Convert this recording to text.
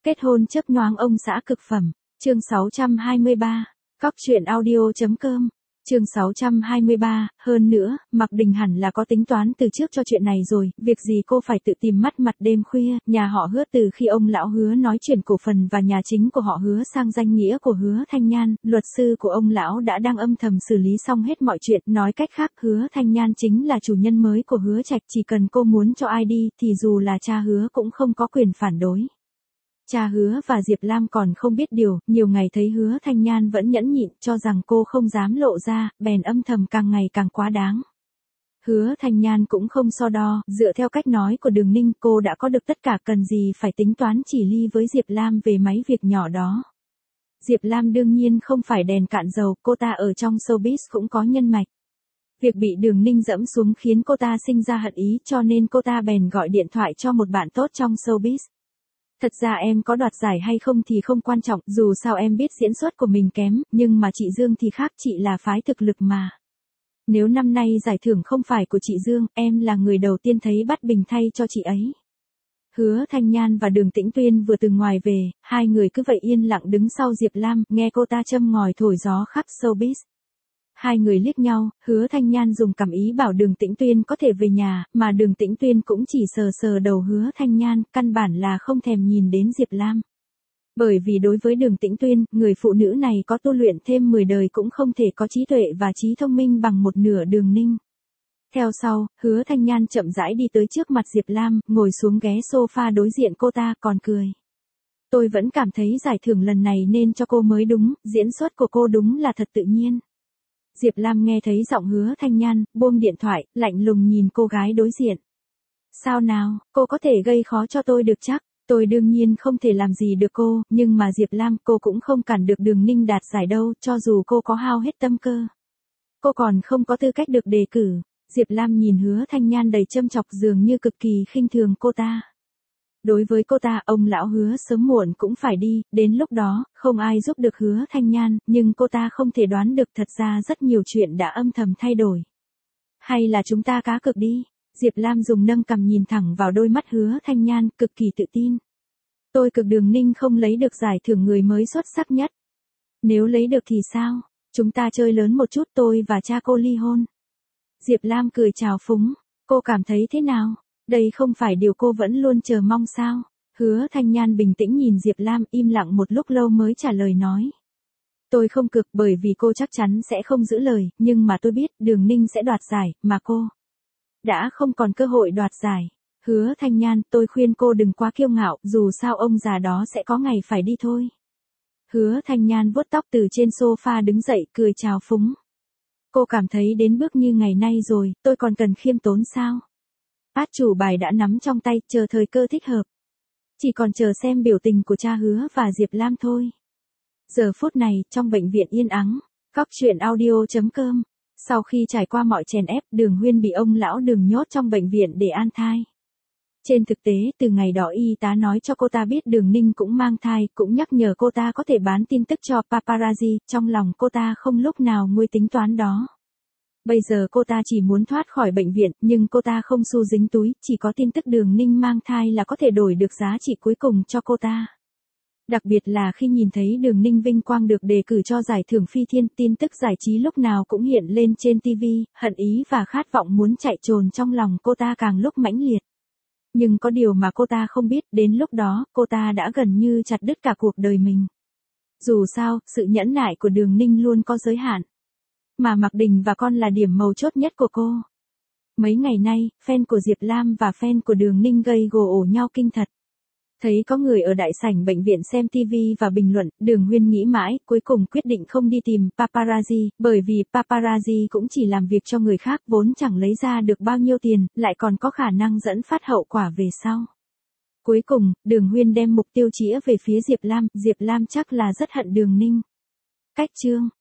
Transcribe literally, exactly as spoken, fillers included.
Kết hôn chớp nhoáng ông xã cực phẩm. Chương sáu trăm hai mươi ba. Cóc truyện audio chấm com. Chương sáu trăm hai mươi ba, hơn nữa, Mạc Đình hẳn là có tính toán từ trước cho chuyện này rồi, việc gì cô phải tự tìm mắt mặt đêm khuya, nhà họ Hứa từ khi ông lão Hứa nói chuyển cổ phần và nhà chính của họ Hứa sang danh nghĩa của Hứa Thanh Nhan, luật sư của ông lão đã đang âm thầm xử lý xong hết mọi chuyện, nói cách khác Hứa Thanh Nhan chính là chủ nhân mới của Hứa Trạch, chỉ cần cô muốn cho ai đi thì dù là cha Hứa cũng không có quyền phản đối. Cha Hứa và Diệp Lam còn không biết điều, nhiều ngày thấy Hứa Thanh Nhan vẫn nhẫn nhịn, cho rằng cô không dám lộ ra, bèn âm thầm càng ngày càng quá đáng. Hứa Thanh Nhan cũng không so đo, dựa theo cách nói của Đường Ninh, cô đã có được tất cả, cần gì phải tính toán chỉ ly với Diệp Lam về mấy việc nhỏ đó. Diệp Lam đương nhiên không phải đèn cạn dầu, cô ta ở trong showbiz cũng có nhân mạch. Việc bị Đường Ninh dẫm xuống khiến cô ta sinh ra hận ý, cho nên cô ta bèn gọi điện thoại cho một bạn tốt trong showbiz. Thật ra em có đoạt giải hay không thì không quan trọng, dù sao em biết diễn xuất của mình kém, nhưng mà chị Dương thì khác, chị là phái thực lực mà. Nếu năm nay giải thưởng không phải của chị Dương, em là người đầu tiên thấy bắt bình thay cho chị ấy. Hứa Thanh Nhan và Đường Tĩnh Tuyên vừa từ ngoài về, hai người cứ vậy yên lặng đứng sau Diệp Lam, nghe cô ta châm ngòi thổi gió khắp showbiz. Hai người liếc nhau, Hứa Thanh Nhan dùng cảm ý bảo Đường Tĩnh Tuyên có thể về nhà, mà Đường Tĩnh Tuyên cũng chỉ sờ sờ đầu Hứa Thanh Nhan, căn bản là không thèm nhìn đến Diệp Lam. Bởi vì đối với Đường Tĩnh Tuyên, người phụ nữ này có tu luyện thêm mười đời cũng không thể có trí tuệ và trí thông minh bằng một nửa Đường Ninh. Theo sau, Hứa Thanh Nhan chậm rãi đi tới trước mặt Diệp Lam, ngồi xuống ghé sofa đối diện cô ta, còn cười. Tôi vẫn cảm thấy giải thưởng lần này nên cho cô mới đúng, diễn xuất của cô đúng là thật tự nhiên. Diệp Lam nghe thấy giọng Hứa Thanh Nhan, buông điện thoại, lạnh lùng nhìn cô gái đối diện. Sao nào, cô có thể gây khó cho tôi được chắc? Tôi đương nhiên không thể làm gì được cô, nhưng mà Diệp Lam, cô cũng không cản được Đường Ninh đạt giải đâu, cho dù cô có hao hết tâm cơ. Cô còn không có tư cách được đề cử. Diệp Lam nhìn Hứa Thanh Nhan đầy châm chọc, dường như cực kỳ khinh thường cô ta. Đối với cô ta, ông lão Hứa sớm muộn cũng phải đi, đến lúc đó, không ai giúp được Hứa Thanh Nhan, nhưng cô ta không thể đoán được thật ra rất nhiều chuyện đã âm thầm thay đổi. Hay là chúng ta cá cược đi? Diệp Lam dùng nâng cằm nhìn thẳng vào đôi mắt Hứa Thanh Nhan, cực kỳ tự tin. Tôi cực Đường Ninh không lấy được giải thưởng người mới xuất sắc nhất. Nếu lấy được thì sao? Chúng ta chơi lớn một chút, tôi và cha cô ly hôn. Diệp Lam cười trào phúng. Cô cảm thấy thế nào? Đây không phải điều cô vẫn luôn chờ mong sao? Hứa Thanh Nhan bình tĩnh nhìn Diệp Lam, im lặng một lúc lâu mới trả lời nói. Tôi không cực, bởi vì cô chắc chắn sẽ không giữ lời, nhưng mà tôi biết Đường Ninh sẽ đoạt giải, mà cô đã không còn cơ hội đoạt giải. Hứa Thanh Nhan, tôi khuyên cô đừng quá kiêu ngạo, dù sao ông già đó sẽ có ngày phải đi thôi. Hứa Thanh Nhan vuốt tóc từ trên sofa đứng dậy, cười trào phúng. Cô cảm thấy đến bước như ngày nay rồi, tôi còn cần khiêm tốn sao? Át chủ bài đã nắm trong tay, chờ thời cơ thích hợp. Chỉ còn chờ xem biểu tình của cha Hứa và Diệp Lam thôi. Giờ phút này, trong bệnh viện yên ắng, Cóc truyện audio chấm com. Sau khi trải qua mọi chèn ép, Đường Huyên bị ông lão Đường nhốt trong bệnh viện để an thai. Trên thực tế, từ ngày đó y tá nói cho cô ta biết Đường Ninh cũng mang thai, cũng nhắc nhở cô ta có thể bán tin tức cho paparazzi, trong lòng cô ta không lúc nào nguôi tính toán đó. Bây giờ cô ta chỉ muốn thoát khỏi bệnh viện, nhưng cô ta không xu dính túi, chỉ có tin tức Đường Ninh mang thai là có thể đổi được giá trị cuối cùng cho cô ta. Đặc biệt là khi nhìn thấy Đường Ninh vinh quang được đề cử cho giải thưởng Phi Thiên, tin tức giải trí lúc nào cũng hiện lên trên ti vi, hận ý và khát vọng muốn chạy trồn trong lòng cô ta càng lúc mãnh liệt. Nhưng có điều mà cô ta không biết, đến lúc đó, cô ta đã gần như chặt đứt cả cuộc đời mình. Dù sao, sự nhẫn nại của Đường Ninh luôn có giới hạn. Mà Mạc Đình và con là điểm mấu chốt nhất của cô. Mấy ngày nay, fan của Diệp Lam và fan của Đường Ninh gây gổ ổ nhau kinh thật. Thấy có người ở đại sảnh bệnh viện xem ti vi và bình luận, Đường Huyên nghĩ mãi, cuối cùng quyết định không đi tìm paparazzi, bởi vì paparazzi cũng chỉ làm việc cho người khác, vốn chẳng lấy ra được bao nhiêu tiền, lại còn có khả năng dẫn phát hậu quả về sau. Cuối cùng, Đường Huyên đem mục tiêu chĩa về phía Diệp Lam, Diệp Lam chắc là rất hận Đường Ninh. Cách chương